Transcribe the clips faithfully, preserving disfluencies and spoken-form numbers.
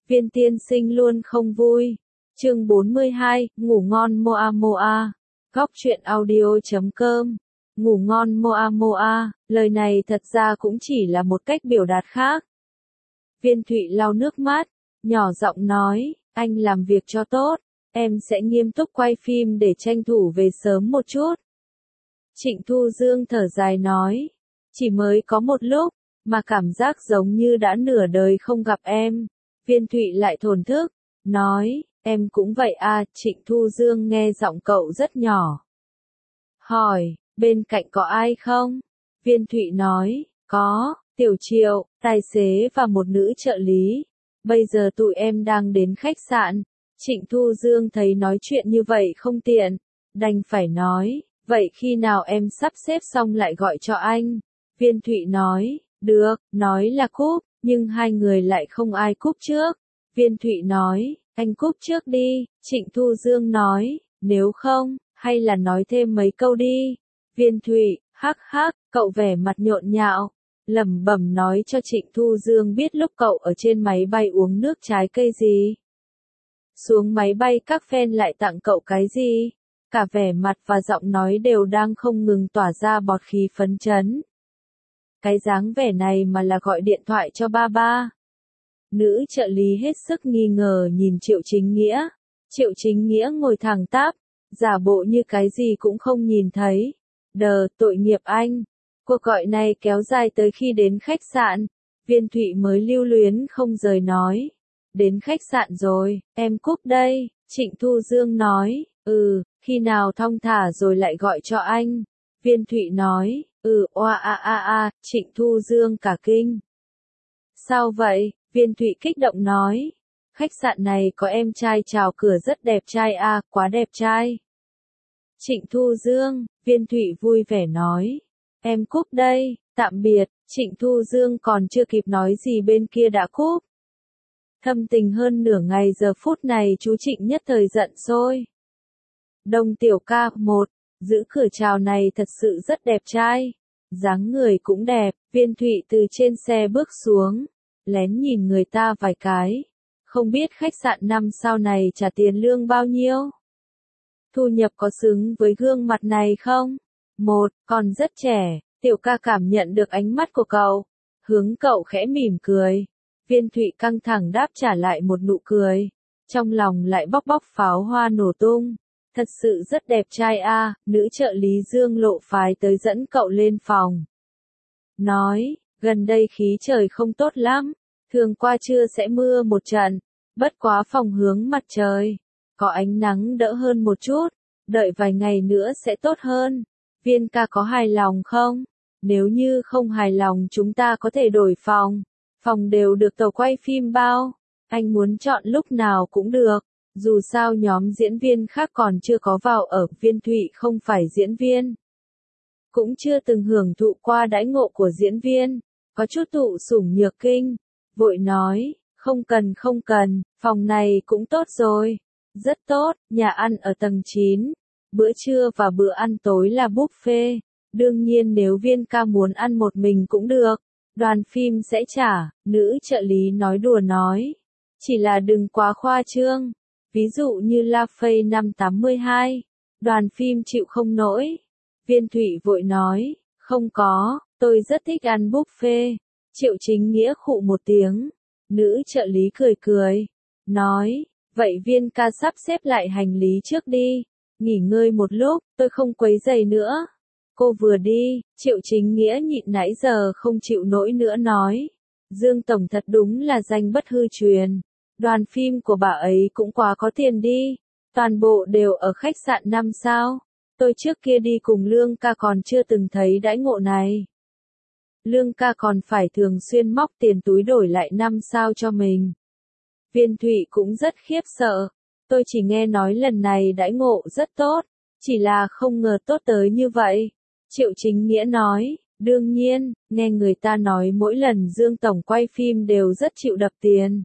Viên tiên sinh luôn không vui. Chương bốn mươi hai, ngủ ngon Moa Moa. Góc truyện audio chấm com. Ngủ ngon Moa Moa, lời này thật ra cũng chỉ là một cách biểu đạt khác. Viên Thụy lau nước mắt, nhỏ giọng nói, anh làm việc cho tốt, em sẽ nghiêm túc quay phim để tranh thủ về sớm một chút. Trịnh Thu Dương thở dài nói, chỉ mới có một lúc, mà cảm giác giống như đã nửa đời không gặp em. Viên Thụy lại thổn thức, nói, em cũng vậy à. Trịnh Thu Dương nghe giọng cậu rất nhỏ. Hỏi, bên cạnh có ai không? Viên Thụy nói, có, Tiểu Triệu, tài xế và một nữ trợ lý. Bây giờ tụi em đang đến khách sạn. Trịnh Thu Dương thấy nói chuyện như vậy không tiện, đành phải nói, vậy khi nào em sắp xếp xong lại gọi cho anh? Viên Thụy nói, được, nói là cúp, nhưng hai người lại không ai cúp trước. Viên Thụy nói, anh cúp trước đi. Trịnh Thu Dương nói, nếu không, hay là nói thêm mấy câu đi. Viên Thụy, hắc hắc, cậu vẻ mặt nhộn nhạo, lẩm bẩm nói cho Trịnh Thu Dương biết lúc cậu ở trên máy bay uống nước trái cây gì. Xuống máy bay các fan lại tặng cậu cái gì. Cả vẻ mặt và giọng nói đều đang không ngừng tỏa ra bọt khí phấn chấn. Cái dáng vẻ này mà là gọi điện thoại cho ba ba. Nữ trợ lý hết sức nghi ngờ nhìn Triệu Chính Nghĩa. Triệu Chính Nghĩa ngồi thẳng tắp, giả bộ như cái gì cũng không nhìn thấy. Đờ, tội nghiệp anh. Cuộc gọi này kéo dài tới khi đến khách sạn. Viên Thụy mới lưu luyến không rời nói. Đến khách sạn rồi, em cúp đây. Trịnh Thu Dương nói, ừ, khi nào thong thả rồi lại gọi cho anh. Viên Thụy nói, ừ, oa a a a. Trịnh Thu Dương cả kinh. Sao vậy? Viên Thụy kích động nói. Khách sạn này có em trai chào cửa rất đẹp trai à, quá đẹp trai. Trịnh Thu Dương, Viên Thụy vui vẻ nói. Em cúp đây, tạm biệt. Trịnh Thu Dương còn chưa kịp nói gì bên kia đã cúp. Thâm tình hơn nửa ngày giờ phút này chú Trịnh nhất thời giận sôi. Đông Tiểu ca, một, giữ cửa chào này thật sự rất đẹp trai. Dáng người cũng đẹp. Viên Thụy từ trên xe bước xuống, lén nhìn người ta vài cái. Không biết khách sạn năm sao này trả tiền lương bao nhiêu? Thu nhập có xứng với gương mặt này không? Một, còn rất trẻ. Tiểu ca cảm nhận được ánh mắt của cậu, hướng cậu khẽ mỉm cười. Viên Thụy căng thẳng đáp trả lại một nụ cười, trong lòng lại bóc bóc pháo hoa nổ tung. Thật sự rất đẹp trai a. Nữ trợ lý Dương Lộ phái tới dẫn cậu lên phòng. Nói, gần đây khí trời không tốt lắm, thường qua trưa sẽ mưa một trận, bất quá phòng hướng mặt trời, có ánh nắng đỡ hơn một chút, đợi vài ngày nữa sẽ tốt hơn. Viên ca có hài lòng không? Nếu như không hài lòng chúng ta có thể đổi phòng, phòng đều được tàu quay phim bao, anh muốn chọn lúc nào cũng được, dù sao nhóm diễn viên khác còn chưa có vào ở. Viên Thụy không phải diễn viên, cũng chưa từng hưởng thụ qua đãi ngộ của diễn viên, có chút thụ sủng nhược kinh, vội nói, không cần không cần, phòng này cũng tốt rồi, rất tốt. Nhà ăn ở tầng chín, bữa trưa và bữa ăn tối là buffet, đương nhiên nếu Viên ca muốn ăn một mình cũng được, đoàn phim sẽ trả. Nữ trợ lý nói đùa nói, chỉ là đừng quá khoa trương, ví dụ như La Fay năm tám mươi hai, đoàn phim chịu không nổi. Viên Thụy vội nói, không có, tôi rất thích ăn buffet. Triệu Chính Nghĩa khụ một tiếng. Nữ trợ lý cười cười, nói, vậy Viên ca sắp xếp lại hành lý trước đi, nghỉ ngơi một lúc, tôi không quấy rầy nữa. Cô vừa đi, Triệu Chính Nghĩa nhịn nãy giờ không chịu nổi nữa nói, Dương Tổng thật đúng là danh bất hư truyền, đoàn phim của bà ấy cũng quá có tiền đi, toàn bộ đều ở khách sạn năm sao. Tôi trước kia đi cùng Lương ca còn chưa từng thấy đãi ngộ này. Lương ca còn phải thường xuyên móc tiền túi đổi lại năm sao cho mình. Viên Thụy cũng rất khiếp sợ. Tôi chỉ nghe nói lần này đãi ngộ rất tốt, chỉ là không ngờ tốt tới như vậy. Triệu Chính Nghĩa nói, đương nhiên, nghe người ta nói mỗi lần Dương Tổng quay phim đều rất chịu đập tiền.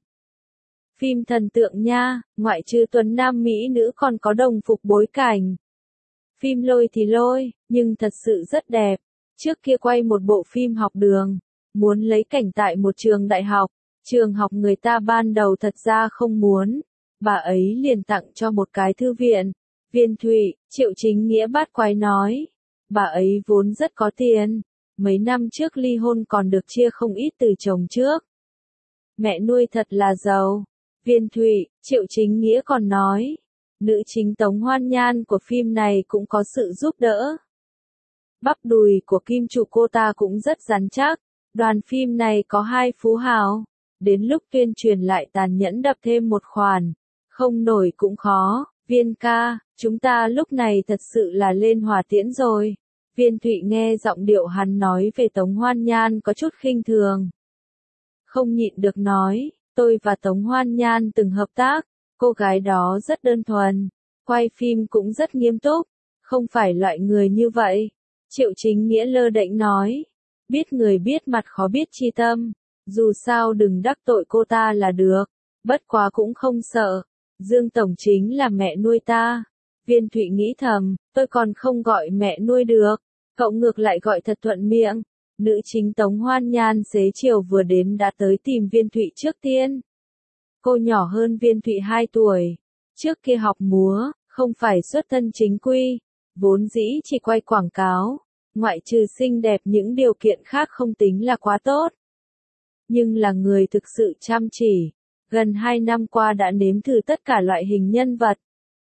Phim thần tượng nha, ngoại trừ tuấn nam mỹ nữ còn có đồng phục bối cảnh. Phim lôi thì lôi, nhưng thật sự rất đẹp. Trước kia quay một bộ phim học đường, muốn lấy cảnh tại một trường đại học, Trường học người ta ban đầu thật ra không muốn, bà ấy liền tặng cho một cái thư viện. Viên Thụy, Triệu Chính Nghĩa bát quái nói, bà ấy vốn rất có tiền, mấy năm trước ly hôn còn được chia không ít từ chồng trước. Mẹ nuôi thật là giàu. Viên Thụy, Triệu Chính Nghĩa còn nói, nữ chính Tống Hoan Nhan của phim này cũng có sự giúp đỡ. Bắp đùi của kim chủ cô ta cũng rất rắn chắc. Đoàn phim này có hai phú hào. Đến lúc tuyên truyền lại tàn nhẫn đập thêm một khoản. Không nổi cũng khó. Viên ca, chúng ta lúc này thật sự là lên hỏa tiễn rồi. Viên Thụy nghe giọng điệu hắn nói về Tống Hoan Nhan có chút khinh thường. Không nhịn được nói, tôi và Tống Hoan Nhan từng hợp tác. Cô gái đó rất đơn thuần. Quay phim cũng rất nghiêm túc. Không phải loại người như vậy. Triệu Chính Nghĩa lơ đễnh nói. Biết người biết mặt khó biết chi tâm. Dù sao đừng đắc tội cô ta là được. Bất quá cũng không sợ. Dương Tổng chính là mẹ nuôi ta. Viên Thụy nghĩ thầm, tôi còn không gọi mẹ nuôi được. Cậu ngược lại gọi thật thuận miệng. Nữ chính Tống Hoan Nhan xế chiều vừa đến đã tới tìm Viên Thụy trước tiên. Cô nhỏ hơn Viên Thụy hai tuổi. Trước kia học múa, không phải xuất thân chính quy. Vốn dĩ chỉ quay quảng cáo. Ngoại trừ xinh đẹp những điều kiện khác không tính là quá tốt. Nhưng là người thực sự chăm chỉ. Gần hai năm qua đã nếm thử tất cả loại hình nhân vật.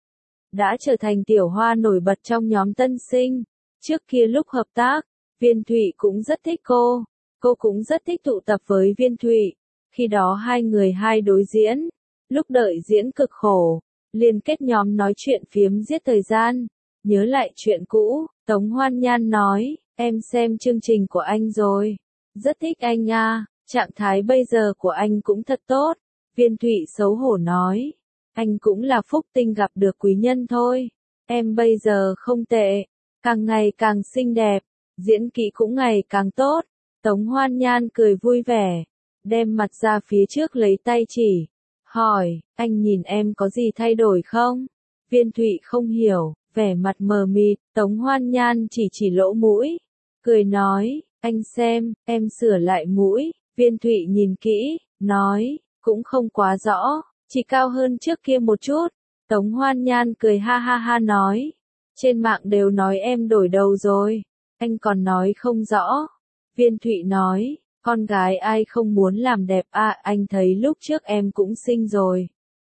Đã trở thành tiểu hoa nổi bật trong nhóm tân sinh. Trước kia lúc hợp tác, Viên Thụy cũng rất thích cô. Cô cũng rất thích tụ tập với Viên Thụy. Khi đó hai người hai đối diễn. Lúc đợi diễn cực khổ. Liên kết nhóm nói chuyện phiếm giết thời gian. Nhớ lại chuyện cũ, Tống Hoan Nhan nói, em xem chương trình của anh rồi. Rất thích anh à, trạng thái bây giờ của anh cũng thật tốt. Viên Thụy xấu hổ nói, anh cũng là phúc tinh gặp được quý nhân thôi. Em bây giờ không tệ, càng ngày càng xinh đẹp, diễn kỹ cũng ngày càng tốt. Tống Hoan Nhan cười vui vẻ, đem mặt ra phía trước lấy tay chỉ. Hỏi, anh nhìn em có gì thay đổi không? Viên Thụy không hiểu, vẻ mặt mờ mịt, Tống Hoan Nhan chỉ chỉ lỗ mũi. Cười nói, anh xem, em sửa lại mũi. Viên Thụy nhìn kỹ, nói, cũng không quá rõ, chỉ cao hơn trước kia một chút. Tống Hoan Nhan cười ha ha ha nói, trên mạng đều nói em đổi đầu rồi, anh còn nói không rõ. Viên Thụy nói, con gái ai không muốn làm đẹp à, anh thấy lúc trước em cũng xinh rồi.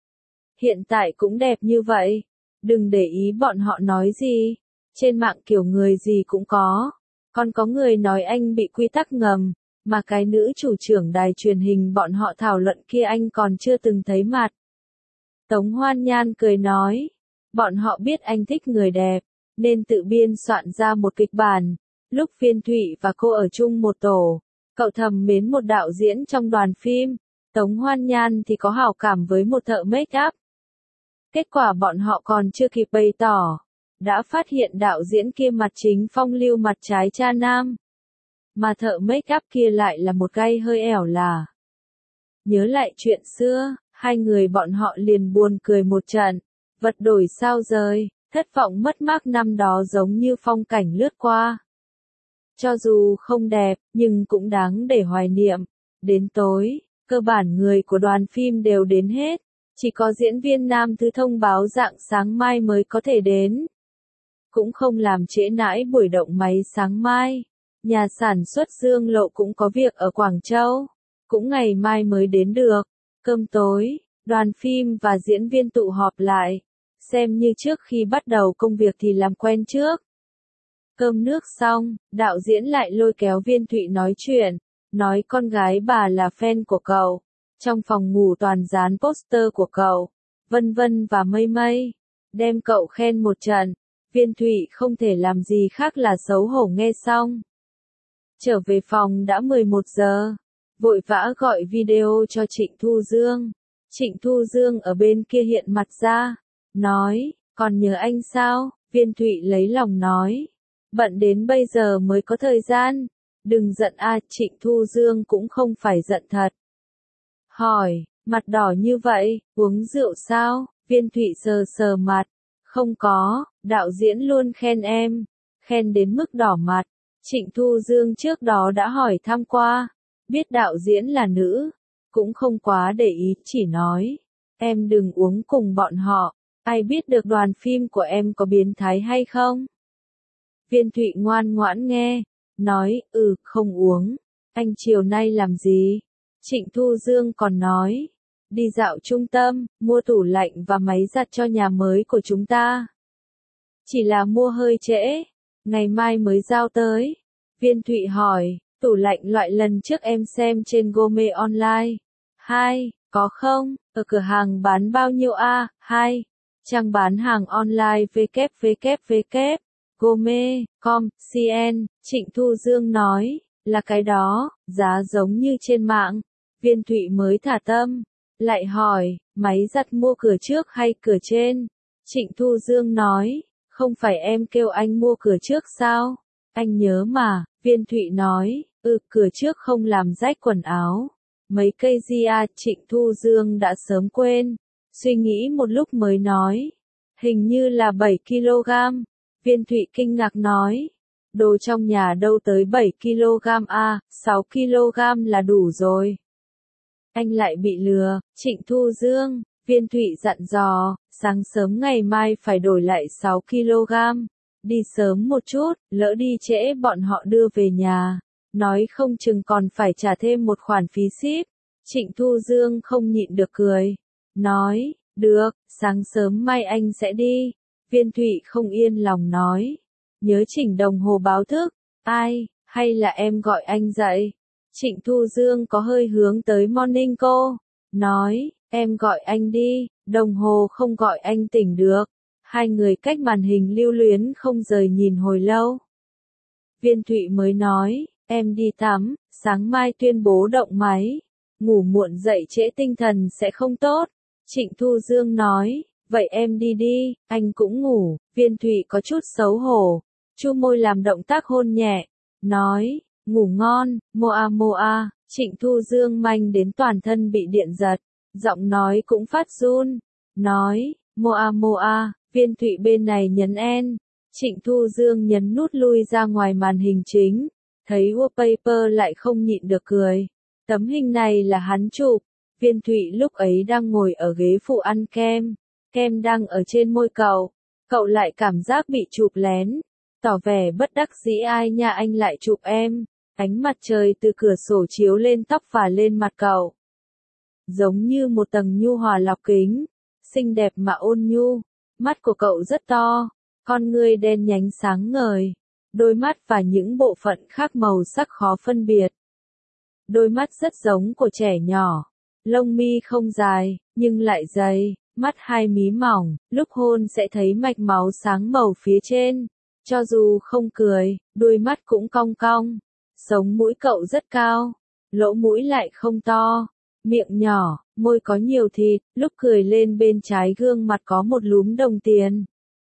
Hiện tại cũng đẹp như vậy. Đừng để ý bọn họ nói gì. Trên mạng kiểu người gì cũng có. Còn có người nói anh bị quy tắc ngầm. Mà cái nữ chủ trưởng đài truyền hình bọn họ thảo luận kia anh còn chưa từng thấy mặt. Tống Hoan Nhan cười nói. Bọn họ biết anh thích người đẹp. Nên tự biên soạn ra một kịch bản. Lúc Viên Thụy và cô ở chung một tổ. Cậu thầm mến một đạo diễn trong đoàn phim. Tống Hoan Nhan thì có hảo cảm với một thợ make up. Kết quả bọn họ còn chưa kịp bày tỏ. Đã phát hiện đạo diễn kia mặt chính phong lưu mặt trái cha nam. Mà thợ make up kia lại là một gai hơi ẻo là. Nhớ lại chuyện xưa, hai người bọn họ liền buồn cười một trận. Vật đổi sao rời, thất vọng mất mát năm đó giống như phong cảnh lướt qua. Cho dù không đẹp, nhưng cũng đáng để hoài niệm. Đến tối, cơ bản người của đoàn phim đều đến hết. Chỉ có diễn viên nam thứ thông báo rạng sáng mai mới có thể đến. Cũng không làm trễ nãi buổi động máy sáng mai. Nhà sản xuất Dương Lộ cũng có việc ở Quảng Châu. Cũng ngày mai mới đến được. Cơm tối, đoàn phim và diễn viên tụ họp lại. Xem như trước khi bắt đầu công việc thì làm quen trước. Cơm nước xong, đạo diễn lại lôi kéo Viên Thụy nói chuyện. Nói con gái bà là fan của cậu. Trong phòng ngủ toàn dán poster của cậu, vân vân và mây mây. Đem cậu khen một trận. Viên Thụy không thể làm gì khác là xấu hổ nghe xong. Trở về phòng đã mười một giờ. Vội vã gọi video cho Trịnh Thu Dương. Trịnh Thu Dương ở bên kia hiện mặt ra. Nói, còn nhớ anh sao? Viên Thụy lấy lòng nói. Bận đến bây giờ mới có thời gian. Đừng giận a, à, Trịnh Thu Dương cũng không phải giận thật. Hỏi, mặt đỏ như vậy, uống rượu sao? Viên Thụy sờ sờ mặt. Không có, đạo diễn luôn khen em. Khen đến mức đỏ mặt. Trịnh Thu Dương trước đó đã hỏi thăm qua. Biết đạo diễn là nữ. cũng không quá để ý, chỉ nói, em đừng uống cùng bọn họ, ai biết được đoàn phim của em có biến thái hay không. Viên Thụy ngoan ngoãn nghe, nói, ừ, không uống. Anh chiều nay làm gì? Trịnh Thu Dương còn nói, đi dạo trung tâm, mua tủ lạnh và máy giặt cho nhà mới của chúng ta. Chỉ là mua hơi trễ, ngày mai mới giao tới. Viên Thụy hỏi, tủ lạnh loại lần trước em xem trên Gome Online. Hai, có không? Ở cửa hàng bán bao nhiêu a? Hai, trang bán hàng online w w w gome chấm com chấm vn. Trịnh Thu Dương nói, là cái đó, giá giống như trên mạng. Viên Thụy mới thả tâm, lại hỏi, máy giặt mua cửa trước hay cửa trên? Trịnh Thu Dương nói, không phải em kêu anh mua cửa trước sao? Anh nhớ mà. Viên Thụy nói, ừ, cửa trước không làm rách quần áo. Mấy cây gì à? Trịnh Thu Dương đã sớm quên, suy nghĩ một lúc mới nói, hình như là bảy ki lô gam. Viên Thụy kinh ngạc nói, đồ trong nhà đâu tới bảy ki lô gam à, sáu ki lô gam là đủ rồi. Anh lại bị lừa. Trịnh Thu Dương. Viên Thụy dặn dò, sáng sớm ngày mai phải đổi lại sáu ki lô gam. Đi sớm một chút, lỡ đi trễ bọn họ đưa về nhà. Nói không chừng còn phải trả thêm một khoản phí ship. Trịnh Thu Dương không nhịn được cười. Nói, được, sáng sớm mai anh sẽ đi. Viên Thụy không yên lòng nói, nhớ chỉnh đồng hồ báo thức. Ai, hay là em gọi anh dậy? Trịnh Thu Dương có hơi hướng tới Morning cô. Nói, em gọi anh đi, đồng hồ không gọi anh tỉnh được. Hai người cách màn hình lưu luyến không rời nhìn hồi lâu. Viên Thụy mới nói, em đi tắm, sáng mai tuyên bố động máy. Ngủ muộn dậy trễ tinh thần sẽ không tốt. Trịnh Thu Dương nói, vậy em đi đi, anh cũng ngủ. Viên Thụy có chút xấu hổ, chu môi làm động tác hôn nhẹ, nói, ngủ ngon, moa moa. Trịnh Thu Dương manh đến toàn thân bị điện giật, giọng nói cũng phát run, nói, moa moa. Viên Thụy bên này nhấn en, Trịnh Thu Dương nhấn nút lui ra ngoài màn hình chính, thấy wallpaper lại không nhịn được cười. Tấm hình này là hắn chụp. Viên Thụy lúc ấy đang ngồi ở ghế phụ ăn kem, kem đang ở trên môi cậu, cậu lại cảm giác bị chụp lén, tỏ vẻ bất đắc dĩ, ai nha anh lại chụp em. Ánh mặt trời từ cửa sổ chiếu lên tóc và lên mặt cậu, giống như một tầng nhu hòa lọc kính, xinh đẹp mà ôn nhu. Mắt của cậu rất to, con ngươi đen nhánh sáng ngời, đôi mắt và những bộ phận khác màu sắc khó phân biệt. Đôi mắt rất giống của trẻ nhỏ, lông mi không dài, nhưng lại dày, mắt hai mí mỏng, lúc hôn sẽ thấy mạch máu sáng màu phía trên. Cho dù không cười, đôi mắt cũng cong cong. Sống mũi cậu rất cao, lỗ mũi lại không to, miệng nhỏ, môi có nhiều thịt, lúc cười lên bên trái gương mặt có một lúm đồng tiền.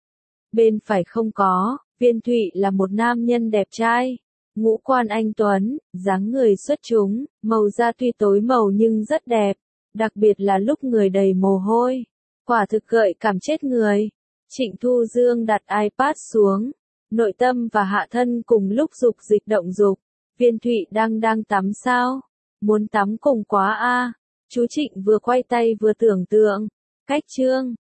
Bên phải không có. Viên Thụy là một nam nhân đẹp trai, ngũ quan anh tuấn, dáng người xuất chúng, màu da tuy tối màu nhưng rất đẹp, đặc biệt là lúc người đầy mồ hôi, quả thực gợi cảm chết người. Trịnh Thu Dương đặt iPad xuống, nội tâm và hạ thân cùng lúc dục dịch động dục. Viên Thụy đang đang tắm sao? Muốn tắm cùng quá a. Chú Trịnh vừa quay tay vừa tưởng tượng, cách chương